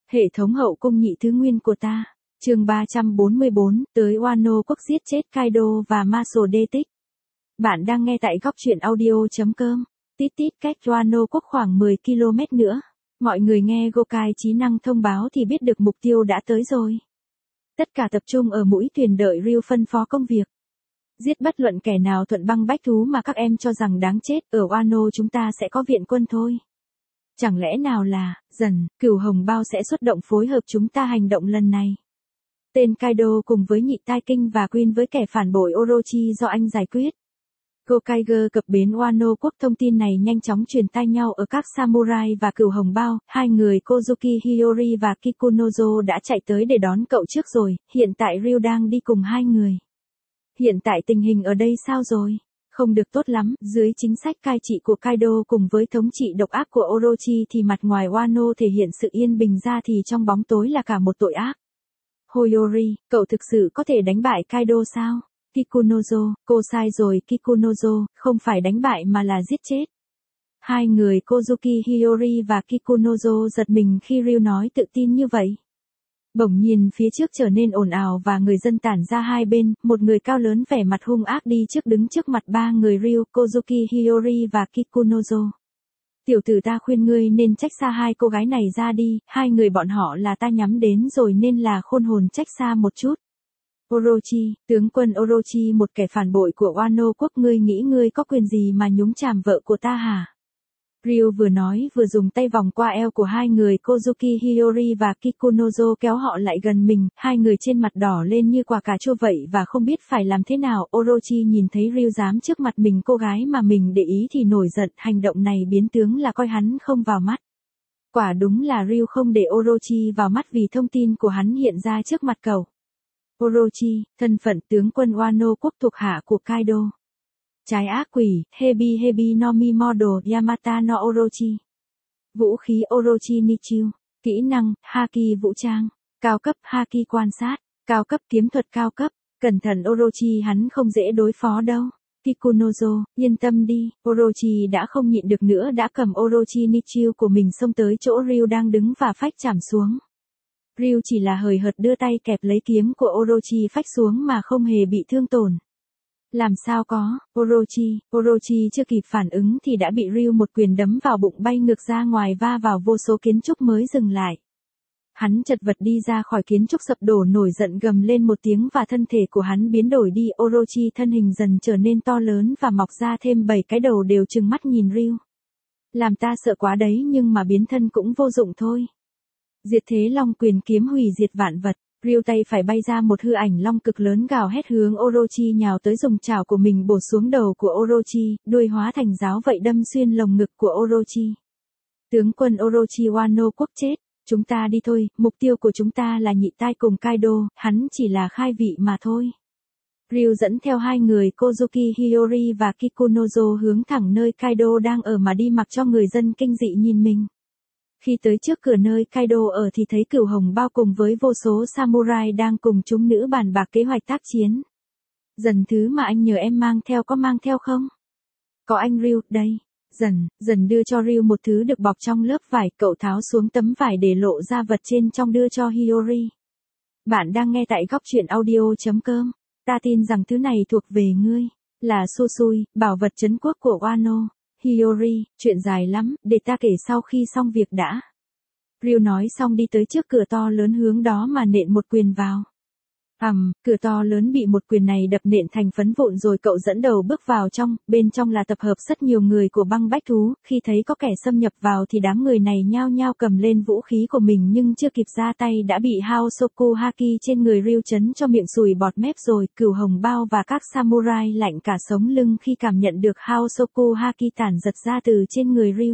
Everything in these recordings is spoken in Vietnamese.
Hệ thống hậu cung nhị thứ nguyên của ta. Chương 344, tới Wano quốc giết chết Kaido và Masao đê tích. Bạn đang nghe tại góc truyện audio.com. Tít tít cách Wano quốc khoảng 10 km nữa. Mọi người nghe Gokai trí năng thông báo thì biết được mục tiêu đã tới rồi. Tất cả tập trung ở mũi thuyền đợi Ryuo phân phó công việc. Giết bất luận kẻ nào thuận băng bách thú mà các em cho rằng đáng chết, ở Wano chúng ta sẽ có viện quân thôi. Chẳng lẽ nào là, dần, Cửu Hồng Bao sẽ xuất động phối hợp chúng ta hành động lần này. Tên Kaido cùng với nhị tai kinh và Queen với kẻ phản bội Orochi do anh giải quyết. Gokaiger cập bến Wano quốc thông tin này nhanh chóng truyền tai nhau ở các samurai và Cửu Hồng Bao, hai người Kozuki Hiyori và Kikunozo đã chạy tới để đón cậu trước rồi, hiện tại Ryuo đang đi cùng hai người. Hiện tại tình hình ở đây sao rồi? Không được tốt lắm, dưới chính sách cai trị của Kaido cùng với thống trị độc ác của Orochi thì mặt ngoài Wano thể hiện sự yên bình ra thì trong bóng tối là cả một tội ác. Hoyori, cậu thực sự có thể đánh bại Kaido sao? Kikunozo, cô sai rồi Kikunozo, không phải đánh bại mà là giết chết. Hai người Kozuki Hiyori và Kikunozo giật mình khi Ryuo nói tự tin như vậy. Bỗng nhiên phía trước trở nên ồn ào và người dân tản ra hai bên, một người cao lớn vẻ mặt hung ác đi trước đứng trước mặt ba người Ryuo, Kozuki Hiyori và Kikunozo. Tiểu tử ta khuyên ngươi nên trách xa hai cô gái này ra đi, hai người bọn họ là ta nhắm đến rồi nên là khôn hồn trách xa một chút. Orochi, tướng quân Orochi một kẻ phản bội của Wano quốc, ngươi nghĩ ngươi có quyền gì mà nhúng chàm vợ của ta hả? Ryuo vừa nói vừa dùng tay vòng qua eo của hai người Kozuki Hiyori và Kikunozo kéo họ lại gần mình, hai người trên mặt đỏ lên như quả cà chua vậy và không biết phải làm thế nào. Orochi nhìn thấy Ryuo dám trước mặt mình cô gái mà mình để ý thì nổi giận, hành động này biến tướng là coi hắn không vào mắt. Quả đúng là Ryuo không để Orochi vào mắt vì thông tin của hắn hiện ra trước mặt cậu. Orochi, thân phận tướng quân Wano quốc thuộc hạ của Kaido. Trái ác quỷ, Hebi no Mi Model Yamata no Orochi. Vũ khí Orochi Nichiu. Kỹ năng, Haki vũ trang. Cao cấp Haki quan sát. Cao cấp kiếm thuật cao cấp. Cẩn thận Orochi, hắn không dễ đối phó đâu. Kikunozo, yên tâm đi. Orochi đã không nhịn được nữa đã cầm Orochi Nichiu của mình xông tới chỗ Ryuo đang đứng và phách chảm xuống. Ryuo chỉ là hời hợt đưa tay kẹp lấy kiếm của Orochi phách xuống mà không hề bị thương tổn. Làm sao có, Orochi chưa kịp phản ứng thì đã bị Ryuo một quyền đấm vào bụng bay ngược ra ngoài va vào vô số kiến trúc mới dừng lại. Hắn chật vật đi ra khỏi kiến trúc sập đổ nổi giận gầm lên một tiếng và thân thể của hắn biến đổi đi. Orochi thân hình dần trở nên to lớn và mọc ra thêm 7 cái đầu đều trừng mắt nhìn Ryuo. Làm ta sợ quá đấy nhưng mà biến thân cũng vô dụng thôi. Diệt thế long quyền kiếm hủy diệt vạn vật. Ryuo tay phải bay ra một hư ảnh long cực lớn gào hét hướng Orochi nhào tới, dùng chảo của mình bổ xuống đầu của Orochi, đuôi hóa thành giáo vậy đâm xuyên lồng ngực của Orochi. Tướng quân Orochi Wano quốc chết, chúng ta đi thôi, mục tiêu của chúng ta là nhị tai cùng Kaido, hắn chỉ là khai vị mà thôi. Ryuo dẫn theo hai người Kozuki Hiyori và Kikunozo hướng thẳng nơi Kaido đang ở mà đi, mặc cho người dân kinh dị nhìn mình. Khi tới trước cửa nơi Kaido ở thì thấy Cửu Hồng Bao cùng với vô số samurai đang cùng chúng nữ bàn bạc kế hoạch tác chiến. Dần, thứ mà anh nhờ em mang theo có mang theo không? Có anh Ryuo, đây. Dần đưa cho Ryuo một thứ được bọc trong lớp vải, cậu tháo xuống tấm vải để lộ ra vật trên trong đưa cho Hiyori. Bạn đang nghe tại góc truyện audio.com. Ta tin rằng thứ này thuộc về ngươi. Là Susui, bảo vật trấn quốc của Wano. Hiyori, chuyện dài lắm, để ta kể sau khi xong việc đã. Ryuo nói xong đi tới trước cửa to lớn hướng đó mà nện một quyền vào. Cửa to lớn bị một quyền này đập nện thành phấn vụn rồi cậu dẫn đầu bước vào trong, bên trong là tập hợp rất nhiều người của băng bách thú, khi thấy có kẻ xâm nhập vào thì đám người này nhao nhao cầm lên vũ khí của mình nhưng chưa kịp ra tay đã bị Haosoku Haki trên người Ryuo chấn cho miệng sùi bọt mép rồi. Cửu Hồng Bao và các samurai lạnh cả sống lưng khi cảm nhận được Haosoku Haki tản giật ra từ trên người Ryuo.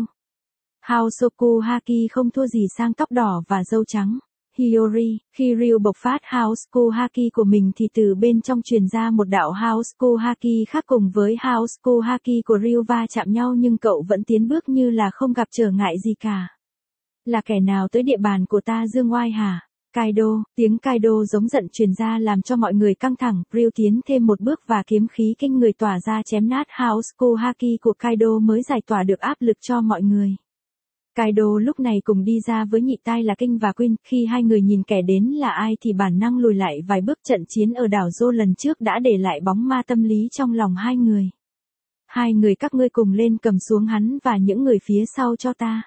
Haosoku Haki không thua gì sang tóc đỏ và râu trắng. Hiyori, khi Ryuo bộc phát Haosoku Haki của mình thì từ bên trong truyền ra một đạo Haosoku Haki khác, cùng với Haosoku Haki của Ryuo va chạm nhau nhưng cậu vẫn tiến bước như là không gặp trở ngại gì cả. Là kẻ nào tới địa bàn của ta dương oai hả? Kaido, tiếng Kaido giống giận truyền ra làm cho mọi người căng thẳng. Ryuo tiến thêm một bước và kiếm khí kinh người tỏa ra chém nát Haosoku Haki của Kaido mới giải tỏa được áp lực cho mọi người. Kaido lúc này cùng đi ra với nhị tai là King và Queen, khi hai người nhìn kẻ đến là ai thì bản năng lùi lại vài bước. Trận chiến ở đảo Zoro lần trước đã để lại bóng ma tâm lý trong lòng hai người. Hai người các ngươi cùng lên cầm xuống hắn và những người phía sau cho ta.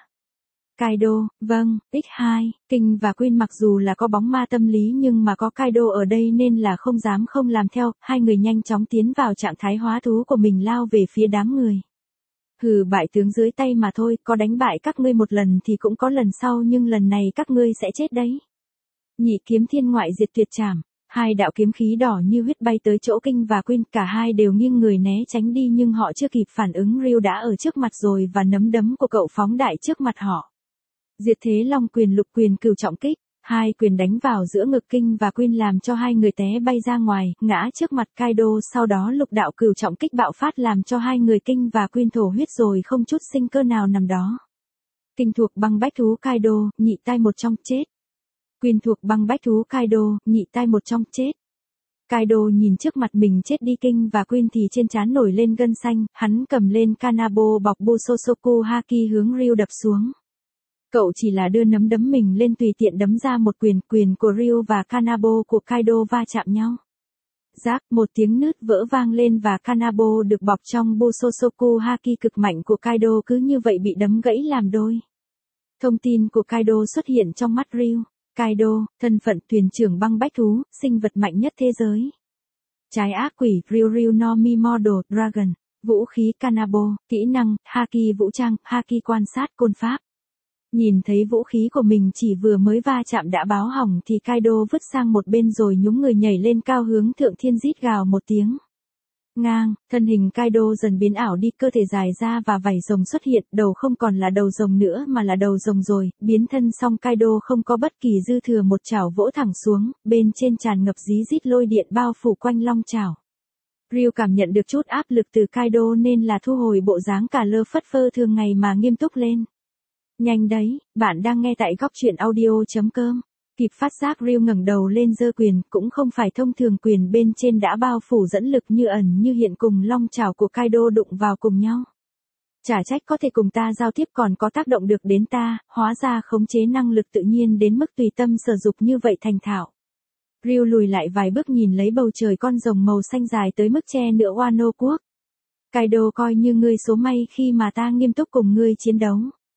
Kaido, vâng, X2, King và Queen mặc dù là có bóng ma tâm lý nhưng mà có Kaido ở đây nên là không dám không làm theo, hai người nhanh chóng tiến vào trạng thái hóa thú của mình lao về phía đám người. Hừ, bại tướng dưới tay mà thôi, có đánh bại các ngươi một lần thì cũng có lần sau nhưng lần này các ngươi sẽ chết đấy. Nhị kiếm thiên ngoại diệt tuyệt trảm, hai đạo kiếm khí đỏ như huyết bay tới chỗ King và Queen, cả hai đều nghiêng người né tránh đi nhưng họ chưa kịp phản ứng Ryu đã ở trước mặt rồi và nắm đấm của cậu phóng đại trước mặt họ. Diệt thế long quyền lục quyền cửu trọng kích, hai quyền đánh vào giữa ngực King và Queen làm cho hai người té bay ra ngoài, ngã trước mặt Kaido, sau đó lục đạo cửu trọng kích bạo phát làm cho hai người King và Queen thổ huyết rồi không chút sinh cơ nào nằm đó. King thuộc băng bách thú Kaido, nhị tai một trong chết. Queen thuộc băng bách thú Kaido, nhị tai một trong chết. Kaido nhìn trước mặt mình chết đi King và Queen thì trên trán nổi lên gân xanh, hắn cầm lên Kanabo bọc Busosoku Haki hướng Ryu đập xuống. Cậu chỉ là đưa nắm đấm mình lên tùy tiện đấm ra một quyền, quyền của Ryu và Kanabo của Kaido va chạm nhau. Rác, một tiếng nứt vỡ vang lên và Kanabo được bọc trong Busosoku Haki cực mạnh của Kaido cứ như vậy bị đấm gãy làm đôi. Thông tin của Kaido xuất hiện trong mắt Ryu. Kaido, thân phận thuyền trưởng băng bách thú, sinh vật mạnh nhất thế giới. Trái ác quỷ, Ryu no Mi Model Dragon. Vũ khí Kanabo, kỹ năng, Haki vũ trang, Haki quan sát côn pháp. Nhìn thấy vũ khí của mình chỉ vừa mới va chạm đã báo hỏng thì Kaido vứt sang một bên rồi nhúng người nhảy lên cao hướng thượng thiên rít gào một tiếng. Ngang, thân hình Kaido dần biến ảo đi, cơ thể dài ra và vảy rồng xuất hiện, đầu không còn là đầu rồng nữa mà là đầu rồng rồi, biến thân xong Kaido không có bất kỳ dư thừa, một chảo vỗ thẳng xuống, bên trên tràn ngập rí rít lôi điện bao phủ quanh long chảo. Ryu cảm nhận được chút áp lực từ Kaido nên là thu hồi bộ dáng cả lơ phất phơ thường ngày mà nghiêm túc lên. Nhanh đấy, bạn đang nghe tại góc truyện audio.com. Kịp phát giác Ryu ngẩng đầu lên giơ quyền, cũng không phải thông thường, quyền bên trên đã bao phủ dẫn lực như ẩn như hiện cùng long chảo của Kaido đụng vào cùng nhau. Chả trách có thể cùng ta giao tiếp còn có tác động được đến ta, hóa ra khống chế năng lực tự nhiên đến mức tùy tâm sở dục như vậy thành thạo. Ryu lùi lại vài bước nhìn lấy bầu trời, con rồng màu xanh dài tới mức che nửa Wano quốc. Kaido coi như ngươi số may khi mà ta nghiêm túc cùng ngươi chiến đấu.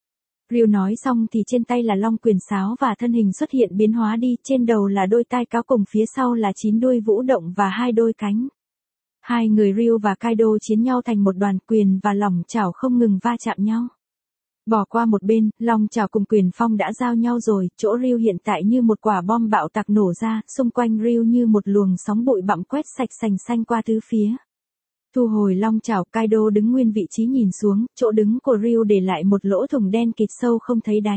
Ryu nói xong thì trên tay là long quyền sáo và thân hình xuất hiện biến hóa đi, trên đầu là đôi tai cáo cùng phía sau là 9 đuôi vũ động và 2 đôi cánh. Hai người Ryu và Kaido chiến nhau thành một đoàn, quyền và lòng chảo không ngừng va chạm nhau. Bỏ qua một bên, long chảo cùng quyền phong đã giao nhau rồi, chỗ Ryu hiện tại như một quả bom bạo tạc nổ ra, xung quanh Ryu như một luồng sóng bụi bặm quét sạch sành xanh qua tứ phía. Thu hồi long chảo, Kaido đứng nguyên vị trí nhìn xuống, chỗ đứng của Ryu để lại một lỗ thủng đen kịt sâu không thấy đáy.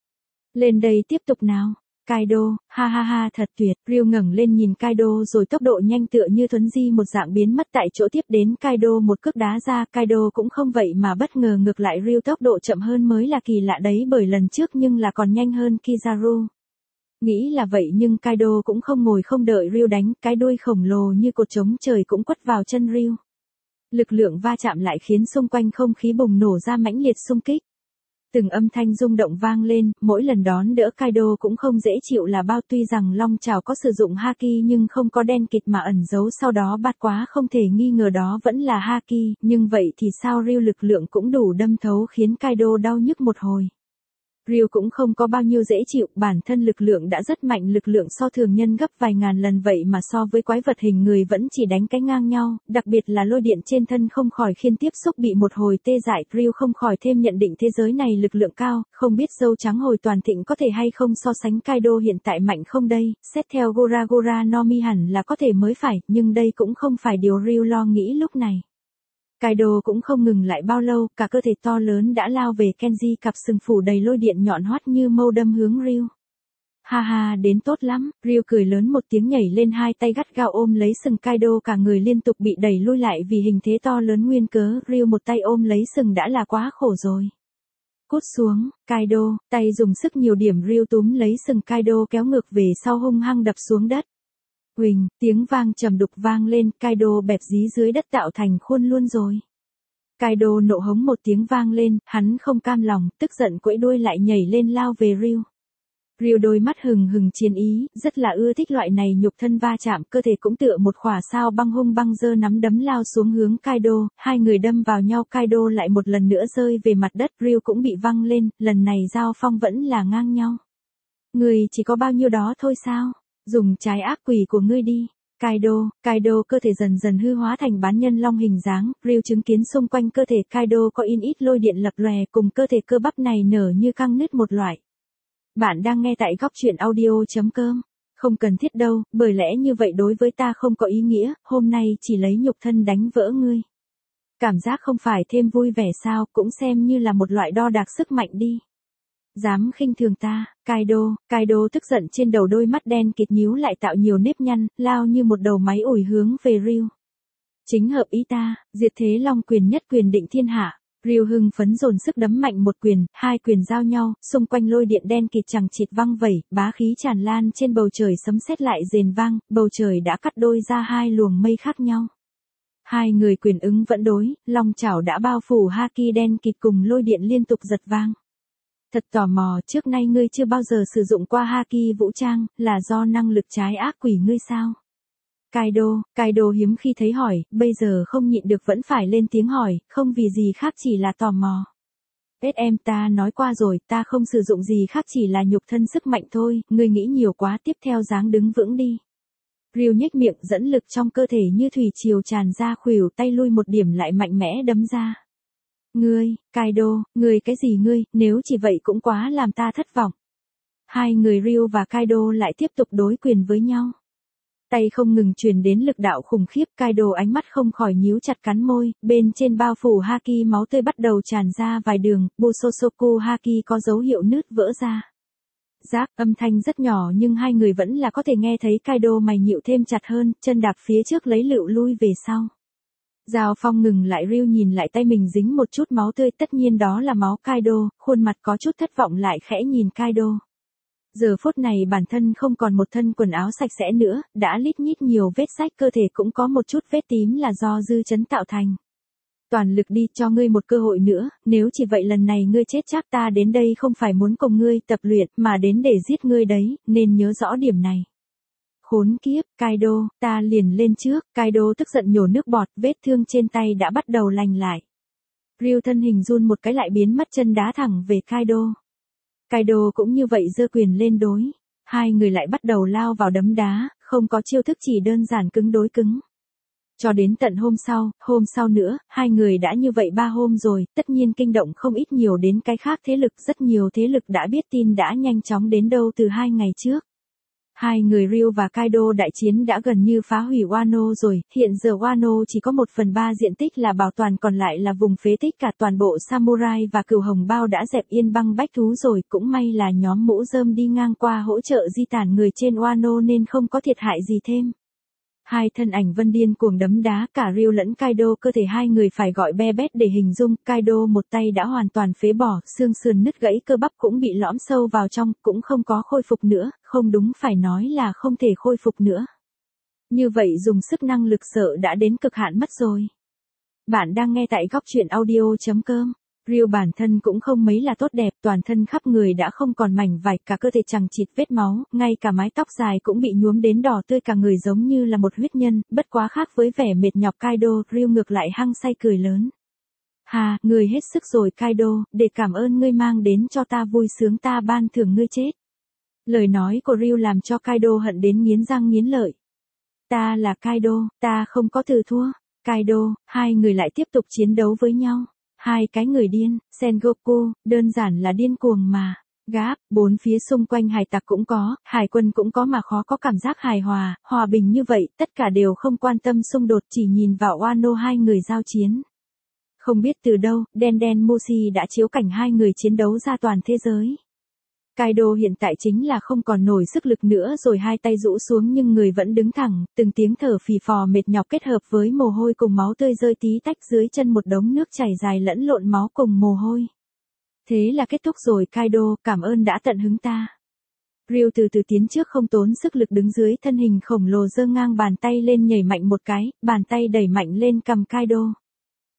Lên đây tiếp tục nào. Kaido, ha ha ha thật tuyệt. Ryu ngẩng lên nhìn Kaido rồi tốc độ nhanh tựa như thuấn di một dạng biến mất tại chỗ, tiếp đến Kaido một cước đá ra. Kaido cũng không vậy mà bất ngờ, ngược lại Ryu tốc độ chậm hơn mới là kỳ lạ đấy, bởi lần trước nhưng là còn nhanh hơn Kizaru. Nghĩ là vậy nhưng Kaido cũng không ngồi không đợi Ryu đánh, cái đuôi khổng lồ như cột trống trời cũng quất vào chân Ryu. Lực lượng va chạm lại khiến xung quanh không khí bùng nổ ra mãnh liệt xung kích. Từng âm thanh rung động vang lên, mỗi lần đón đỡ Kaido cũng không dễ chịu là bao, tuy rằng long chảo có sử dụng Haki nhưng không có đen kịt mà ẩn giấu sau đó bát quá, không thể nghi ngờ đó vẫn là Haki, nhưng vậy thì sao, Ryu lực lượng cũng đủ đâm thấu khiến Kaido đau nhức một hồi. Ryu cũng không có bao nhiêu dễ chịu, bản thân lực lượng đã rất mạnh, lực lượng so thường nhân gấp vài ngàn lần, vậy mà so với quái vật hình người vẫn chỉ đánh cái ngang nhau, đặc biệt là lôi điện trên thân không khỏi khiến tiếp xúc bị một hồi tê dại. Ryu không khỏi thêm nhận định thế giới này lực lượng cao, không biết dâu trắng hồi toàn thịnh có thể hay không so sánh Kaido hiện tại mạnh không đây, xét theo Gora no Mi hẳn là có thể mới phải, nhưng đây cũng không phải điều Ryu lo nghĩ lúc này. Kaido cũng không ngừng lại bao lâu, cả cơ thể to lớn đã lao về Kenji, cặp sừng phủ đầy lôi điện nhọn hoắt như mâu đâm hướng Ryu. Ha ha, đến tốt lắm, Ryu cười lớn một tiếng, nhảy lên, hai tay gắt gao ôm lấy sừng Kaido, cả người liên tục bị đẩy lui lại vì hình thế to lớn nguyên cớ, Ryu một tay ôm lấy sừng đã là quá khổ rồi. Cút xuống, Kaido, tay dùng sức nhiều điểm, Ryu túm lấy sừng Kaido kéo ngược về sau hung hăng đập xuống đất. Huỳnh, tiếng vang trầm đục vang lên, Kaido bẹp dí dưới đất tạo thành khuôn luôn rồi. Kaido nộ hống một tiếng vang lên, hắn không cam lòng, tức giận quẫy đuôi lại nhảy lên lao về Ryu. Ryu đôi mắt hừng hừng chiến ý, rất là ưa thích loại này nhục thân va chạm, cơ thể cũng tựa một khỏa sao băng hung băng giơ nắm đấm lao xuống hướng Kaido, hai người đâm vào nhau, Kaido lại một lần nữa rơi về mặt đất, Ryu cũng bị văng lên, lần này giao phong vẫn là ngang nhau. Người chỉ có bao nhiêu đó thôi sao? Dùng trái ác quỷ của ngươi đi. Kaido cơ thể dần dần hư hóa thành bán nhân long hình dáng, Ryu chứng kiến xung quanh cơ thể Kaido có in ít lôi điện lập lòe, cùng cơ thể cơ bắp này nở như căng nứt một loại. Bạn đang nghe tại góc truyện audio.com. Không cần thiết đâu, bởi lẽ như vậy đối với ta không có ý nghĩa, hôm nay chỉ lấy nhục thân đánh vỡ ngươi. Cảm giác không phải thêm vui vẻ sao, cũng xem như là một loại đo đạc sức mạnh đi. Dám khinh thường ta, Kaido tức giận, trên đầu đôi mắt đen kịt nhíu lại tạo nhiều nếp nhăn, lao như một đầu máy ủi hướng về Ryu. Chính hợp ý ta, diệt thế long quyền, nhất quyền định thiên hạ. Ryu hưng phấn dồn sức đấm mạnh một quyền, hai quyền giao nhau, xung quanh lôi điện đen kịt chằng chịt văng vẩy, bá khí tràn lan trên bầu trời, sấm sét lại rền vang, bầu trời đã cắt đôi ra hai luồng mây khác nhau. Hai người quyền ứng vẫn đối, long chảo đã bao phủ haki đen kịt cùng lôi điện liên tục giật vang. Thật tò mò, trước nay ngươi chưa bao giờ sử dụng qua haki vũ trang, là do năng lực trái ác quỷ ngươi sao? Kaido hiếm khi thấy hỏi, bây giờ không nhịn được vẫn phải lên tiếng hỏi, không vì gì khác chỉ là tò mò. Em ta nói qua rồi, ta không sử dụng gì khác chỉ là nhục thân sức mạnh thôi, ngươi nghĩ nhiều quá, tiếp theo dáng đứng vững đi. Ryu nhếch miệng, dẫn lực trong cơ thể như thủy triều tràn ra, khuỷu tay lui một điểm lại mạnh mẽ đấm ra. Kaido, ngươi cái gì ngươi, nếu chỉ vậy cũng quá làm ta thất vọng. Hai người Ryu và Kaido lại tiếp tục đối quyền với nhau. Tay không ngừng truyền đến lực đạo khủng khiếp, Kaido ánh mắt không khỏi nhíu chặt, cắn môi, bên trên bao phủ haki máu tươi bắt đầu tràn ra vài đường, Busosoku haki có dấu hiệu nứt vỡ ra. Rác, âm thanh rất nhỏ nhưng hai người vẫn là có thể nghe thấy. Kaido mày nhịu thêm chặt hơn, chân đạp phía trước lấy lựu lui về sau. Giao phong ngừng lại, Ryu nhìn lại tay mình dính một chút máu tươi, tất nhiên đó là máu Kaido, khuôn mặt có chút thất vọng lại khẽ nhìn Kaido. Giờ phút này bản thân không còn một thân quần áo sạch sẽ nữa, đã lít nhít nhiều vết rách, cơ thể cũng có một chút vết tím là do dư chấn tạo thành. Toàn lực đi, cho ngươi một cơ hội nữa, nếu chỉ vậy lần này ngươi chết chắc, ta đến đây không phải muốn cùng ngươi tập luyện, mà đến để giết ngươi đấy, nên nhớ rõ điểm này. Khốn kiếp, Kaido, ta liền lên trước, Kaido tức giận nhổ nước bọt, vết thương trên tay đã bắt đầu lành lại. Ryu thân hình run một cái lại biến mất, chân đá thẳng về Kaido. Kaido cũng như vậy giơ quyền lên đối. Hai người lại bắt đầu lao vào đấm đá, không có chiêu thức, chỉ đơn giản cứng đối cứng. Cho đến tận hôm sau nữa, hai người đã như vậy 3 hôm rồi, tất nhiên kinh động không ít nhiều đến cái khác thế lực, rất nhiều thế lực đã biết tin đã nhanh chóng đến đâu từ 2 ngày trước. Hai người Ryu và Kaido đại chiến đã gần như phá hủy Wano rồi, hiện giờ Wano chỉ có 1/3 diện tích là bảo toàn, còn lại là vùng phế tích, cả toàn bộ samurai và cừu hồng bao đã dẹp yên băng bách thú rồi, cũng may là nhóm mũ rơm đi ngang qua hỗ trợ di tản người trên Wano nên không có thiệt hại gì thêm. Hai thân ảnh vân điên cuồng đấm đá, cả Ryu lẫn Kaido, cơ thể hai người phải gọi be bét để hình dung. Kaido một tay đã hoàn toàn phế bỏ, xương sườn nứt gãy, cơ bắp cũng bị lõm sâu vào trong, cũng không có khôi phục nữa, không đúng phải nói là không thể khôi phục nữa. Như vậy dùng sức năng lực sợ đã đến cực hạn mất rồi. Bạn đang nghe tại góc truyện audio.com. Ryu bản thân cũng không mấy là tốt đẹp, toàn thân khắp người đã không còn mảnh vải, cả cơ thể chằng chịt vết máu, ngay cả mái tóc dài cũng bị nhuốm đến đỏ tươi, cả người giống như là một huyết nhân, bất quá khác với vẻ mệt nhọc Kaido, Ryu ngược lại hăng say cười lớn. Hà, người hết sức rồi Kaido, để cảm ơn ngươi mang đến cho ta vui sướng, ta ban thưởng ngươi chết. Lời nói của Ryu làm cho Kaido hận đến nghiến răng nghiến lợi. Ta là Kaido, ta không có từ thua. Kaido, hai người lại tiếp tục chiến đấu với nhau. Hai cái người điên, Sengoku, đơn giản là điên cuồng mà. Gáp, bốn phía xung quanh hải tặc cũng có, hải quân cũng có, mà khó có cảm giác hài hòa, hòa bình như vậy, tất cả đều không quan tâm xung đột, chỉ nhìn vào Wano hai người giao chiến. Không biết từ đâu, Den Mushi đã chiếu cảnh hai người chiến đấu ra toàn thế giới. Kaido hiện tại chính là không còn nổi sức lực nữa rồi, hai tay rũ xuống nhưng người vẫn đứng thẳng, từng tiếng thở phì phò mệt nhọc kết hợp với mồ hôi cùng máu tươi rơi tí tách, dưới chân một đống nước chảy dài lẫn lộn máu cùng mồ hôi. Thế là kết thúc rồi Kaido, cảm ơn đã tận hứng ta. Ryu từ từ tiến trước, không tốn sức lực đứng dưới thân hình khổng lồ, giơ ngang bàn tay lên nhảy mạnh một cái, bàn tay đẩy mạnh lên cầm Kaido.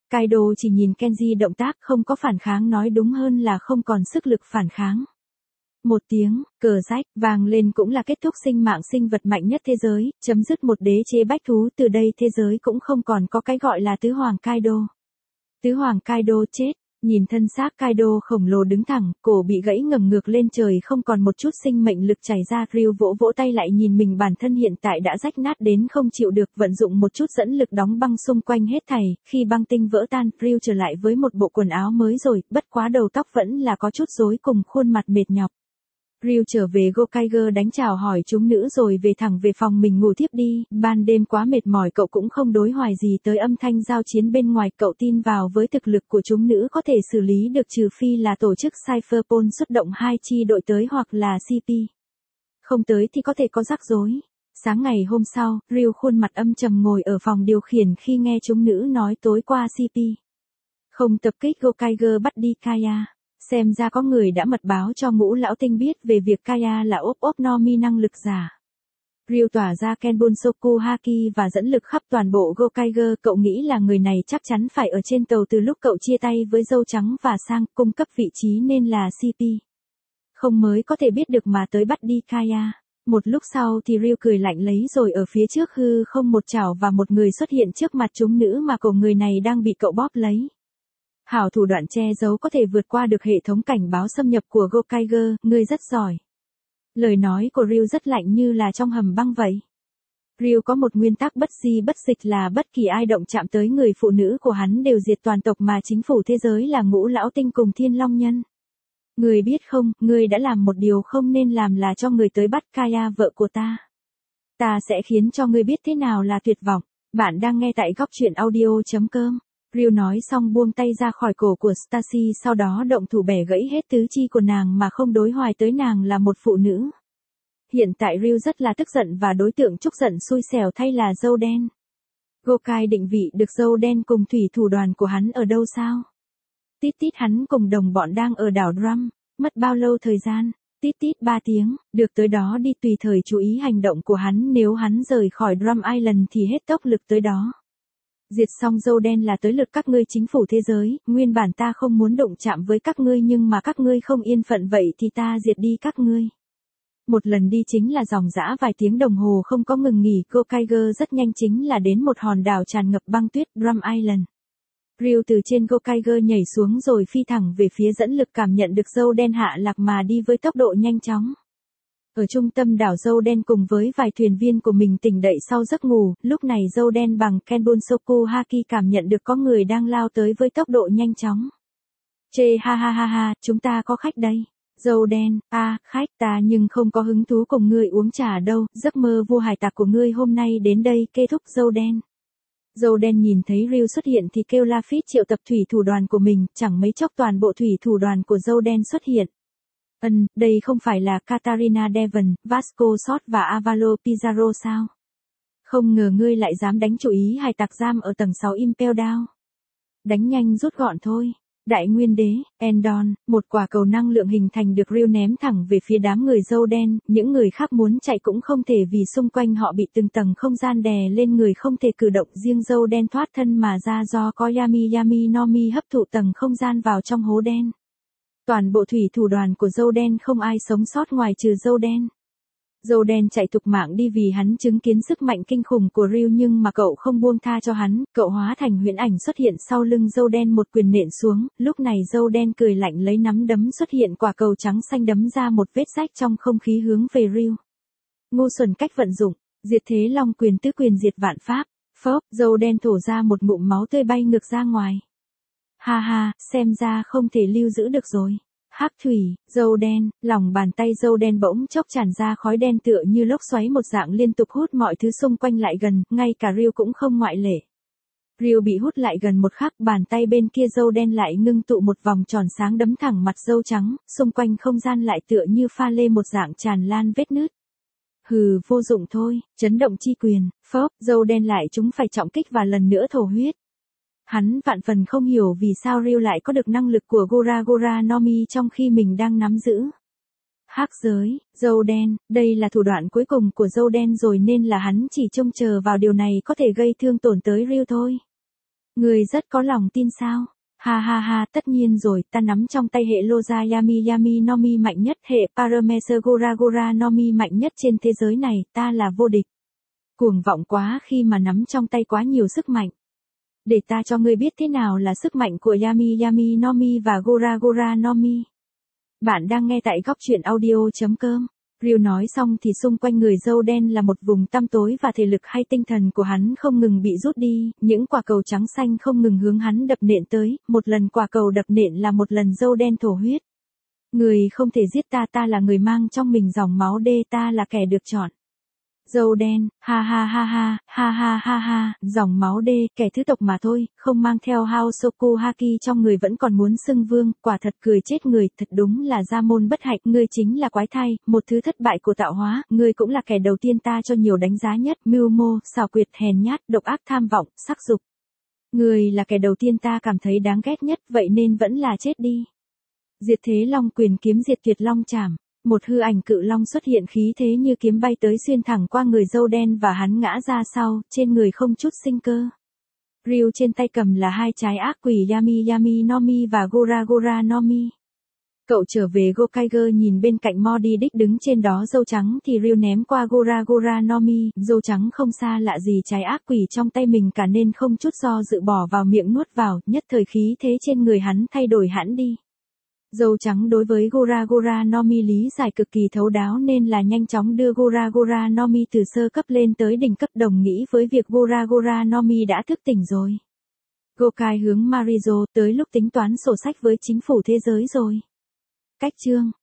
Kaido chỉ nhìn Kenji động tác không có phản kháng, nói đúng hơn là không còn sức lực phản kháng. Một tiếng, cờ rách, vang lên cũng là kết thúc sinh mạng sinh vật mạnh nhất thế giới, chấm dứt một đế chế bách thú, từ đây thế giới cũng không còn có cái gọi là tứ hoàng Kaido. Tứ hoàng Kaido chết, nhìn thân xác Kaido khổng lồ đứng thẳng, cổ bị gãy ngẩng ngược lên trời không còn một chút sinh mệnh lực chảy ra, Ryu vỗ vỗ tay lại nhìn mình bản thân hiện tại đã rách nát đến không chịu được, vận dụng một chút dẫn lực đóng băng xung quanh hết thảy, khi băng tinh vỡ tan, Ryu trở lại với một bộ quần áo mới rồi, bất quá đầu tóc vẫn là có chút rối cùng khuôn mặt mệt nhọc. Ryu trở về Gokaiger đánh chào hỏi chúng nữ rồi về thẳng về phòng mình ngủ thiếp đi, ban đêm quá mệt mỏi cậu cũng không đối hoài gì tới âm thanh giao chiến bên ngoài, cậu tin vào với thực lực của chúng nữ có thể xử lý được, trừ phi là tổ chức Cypherpol xuất động 2 chi đội tới hoặc là CP. Không tới thì có thể có rắc rối. Sáng ngày hôm sau, Ryu khuôn mặt âm trầm ngồi ở phòng điều khiển khi nghe chúng nữ nói tối qua CP không tập kích Gokaiger bắt đi Kaya. Xem ra có người đã mật báo cho Ngũ Lão Tinh biết về việc Kaya là ốp Nomi năng lực giả. Ryu tỏa ra Kenbunsoku Haki và dẫn lực khắp toàn bộ Gokaiger, cậu nghĩ là người này chắc chắn phải ở trên tàu từ lúc cậu chia tay với dâu trắng và sang cung cấp vị trí nên là CP. Không mới có thể biết được mà tới bắt đi Kaya. Một lúc sau thì Ryu cười lạnh lấy rồi ở phía trước hư không một chảo và một người xuất hiện trước mặt chúng nữ mà cổ người này đang bị cậu bóp lấy. Hảo thủ đoạn che giấu có thể vượt qua được hệ thống cảnh báo xâm nhập của Gokaiger, ngươi rất giỏi. Lời nói của Ryu rất lạnh như là trong hầm băng vậy. Ryu có một nguyên tắc bất di bất dịch là bất kỳ ai động chạm tới người phụ nữ của hắn đều diệt toàn tộc, mà chính phủ thế giới là Ngũ Lão Tinh cùng Thiên Long Nhân. Ngươi biết không, ngươi đã làm một điều không nên làm là cho người tới bắt Kaya vợ của ta. Ta sẽ khiến cho ngươi biết thế nào là tuyệt vọng. Bạn đang nghe tại góc truyện audio.com. Ryu nói xong buông tay ra khỏi cổ của Stacy, sau đó động thủ bẻ gãy hết tứ chi của nàng mà không đối hoài tới nàng là một phụ nữ. Hiện tại Ryu rất là tức giận và đối tượng chúc giận xui xẻo thay là dâu đen. Gokai định vị được dâu đen cùng thủy thủ đoàn của hắn ở đâu sao? Tít tít, hắn cùng đồng bọn đang ở đảo Drum. Mất bao lâu thời gian? Tít tít 3 tiếng, được tới đó đi, tùy thời chú ý hành động của hắn, nếu hắn rời khỏi Drum Island thì hết tốc lực tới đó. Diệt xong dâu đen là tới lượt các ngươi chính phủ thế giới, nguyên bản ta không muốn động chạm với các ngươi nhưng mà các ngươi không yên phận vậy thì ta diệt đi các ngươi. Một lần đi chính là dòng dã vài tiếng đồng hồ không có ngừng nghỉ, Gokaiger rất nhanh chính là đến một hòn đảo tràn ngập băng tuyết, Drum Island. Ryu từ trên Gokaiger nhảy xuống rồi phi thẳng về phía dẫn lực, cảm nhận được dâu đen hạ lạc mà đi với tốc độ nhanh chóng. Ở trung tâm đảo, dâu đen cùng với vài thuyền viên của mình tỉnh dậy sau giấc ngủ, lúc này dâu đen bằng Kenbunsoku Haki cảm nhận được có người đang lao tới với tốc độ nhanh chóng. Chê ha ha ha ha, chúng ta có khách đây. Dâu đen, khách, ta nhưng không có hứng thú cùng ngươi uống trà đâu, giấc mơ vô hải tặc của ngươi hôm nay đến đây kết thúc. Dâu đen. Dâu đen nhìn thấy Ryu xuất hiện thì kêu la phít triệu tập thủy thủ đoàn của mình, chẳng mấy chốc toàn bộ thủy thủ đoàn của dâu đen xuất hiện. Đây không phải là Katarina Devon, Vasco Sort và Avalo Pizarro sao? Không ngờ ngươi lại dám đánh chủ ý hải tặc giam ở tầng 6 Impel Down. Đánh nhanh rút gọn thôi. Đại Nguyên Đế, Endon, một quả cầu năng lượng hình thành được Ryu ném thẳng về phía đám người dâu đen, những người khác muốn chạy cũng không thể vì xung quanh họ bị từng tầng không gian đè lên người không thể cử động, riêng dâu đen thoát thân mà ra do có Yami Nomi hấp thụ tầng không gian vào trong hố đen. Toàn bộ thủy thủ đoàn của dâu đen không ai sống sót ngoài trừ dâu đen. Dâu đen chạy thục mạng đi vì hắn chứng kiến sức mạnh kinh khủng của Ryu nhưng mà cậu không buông tha cho hắn, cậu hóa thành huyễn ảnh xuất hiện sau lưng dâu đen một quyền nện xuống, lúc này dâu đen cười lạnh lấy nắm đấm xuất hiện quả cầu trắng xanh đấm ra một vết rách trong không khí hướng về Ryu. Ngu xuẩn cách vận dụng, diệt thế long quyền tứ quyền diệt vạn pháp, phốc, dâu đen thổ ra một ngụm máu tươi bay ngược ra ngoài. Ha ha, xem ra không thể lưu giữ được rồi. Hắc thủy, dâu đen, lòng bàn tay dâu đen bỗng chốc tràn ra khói đen tựa như lốc xoáy một dạng liên tục hút mọi thứ xung quanh lại gần, ngay cả Ryu cũng không ngoại lệ. Ryu bị hút lại gần một khắc, bàn tay bên kia dâu đen lại ngưng tụ một vòng tròn sáng đấm thẳng mặt dâu trắng, xung quanh không gian lại tựa như pha lê một dạng tràn lan vết nứt. Hừ, vô dụng thôi, chấn động chi quyền, phốc, dâu đen lại chúng phải trọng kích và lần nữa thổ huyết. Hắn vạn phần không hiểu vì sao Ryu lại có được năng lực của Gora Nomi trong khi mình đang nắm giữ. Hắc giới, dâu đen, đây là thủ đoạn cuối cùng của dâu đen rồi nên là hắn chỉ trông chờ vào điều này có thể gây thương tổn tới Ryu thôi. Người rất có lòng tin sao? Ha ha ha, tất nhiên rồi, ta nắm trong tay hệ Loja Yami Yami no Mi mạnh nhất, hệ Parameter Gora Gora no Mi mạnh nhất trên thế giới này, ta là vô địch. Cuồng vọng quá khi mà nắm trong tay quá nhiều sức mạnh. Để ta cho ngươi biết thế nào là sức mạnh của Yami Yami no Mi và Gora Gora no Mi. Bạn đang nghe tại góc truyện audio.com. Ryu nói xong thì xung quanh người dâu đen là một vùng tăm tối và thể lực hay tinh thần của hắn không ngừng bị rút đi, những quả cầu trắng xanh không ngừng hướng hắn đập nện tới, một lần quả cầu đập nện là một lần dâu đen thổ huyết. Người không thể giết ta, ta là người mang trong mình dòng máu đê, ta là kẻ được chọn. Dâu đen, ha ha ha ha, ha ha ha ha, dòng máu đê, kẻ thứ tộc mà thôi, không mang theo Haosoku Haki trong người vẫn còn muốn xưng vương, quả thật cười chết người, thật đúng là gia môn bất hạnh, ngươi chính là quái thai, một thứ thất bại của tạo hóa, ngươi cũng là kẻ đầu tiên ta cho nhiều đánh giá nhất, mưu mô, xảo quyệt, hèn nhát, độc ác, tham vọng, sắc dục. Ngươi là kẻ đầu tiên ta cảm thấy đáng ghét nhất, vậy nên vẫn là chết đi. Diệt thế long quyền kiếm diệt tuyệt long chảm. Một hư ảnh cự long xuất hiện khí thế như kiếm bay tới xuyên thẳng qua người dâu đen và hắn ngã ra sau, trên người không chút sinh cơ. Ryu trên tay cầm là hai trái ác quỷ Yami Yami no Mi và Gora Gora no Mi. Cậu trở về Gokaiger nhìn bên cạnh Modi đích đứng trên đó dâu trắng thì Ryu ném qua Gora Gora no Mi, dâu trắng không xa lạ gì trái ác quỷ trong tay mình cả nên không chút do dự bỏ vào miệng nuốt vào, nhất thời khí thế trên người hắn thay đổi hẳn đi. Dâu trắng đối với Gora Gora no Mi lý giải cực kỳ thấu đáo nên là nhanh chóng đưa Gora Gora no Mi từ sơ cấp lên tới đỉnh cấp, đồng nghĩ với việc Gora Gora no Mi đã thức tỉnh rồi. Gokai hướng Marizo tới lúc tính toán sổ sách với chính phủ thế giới rồi. Cách chương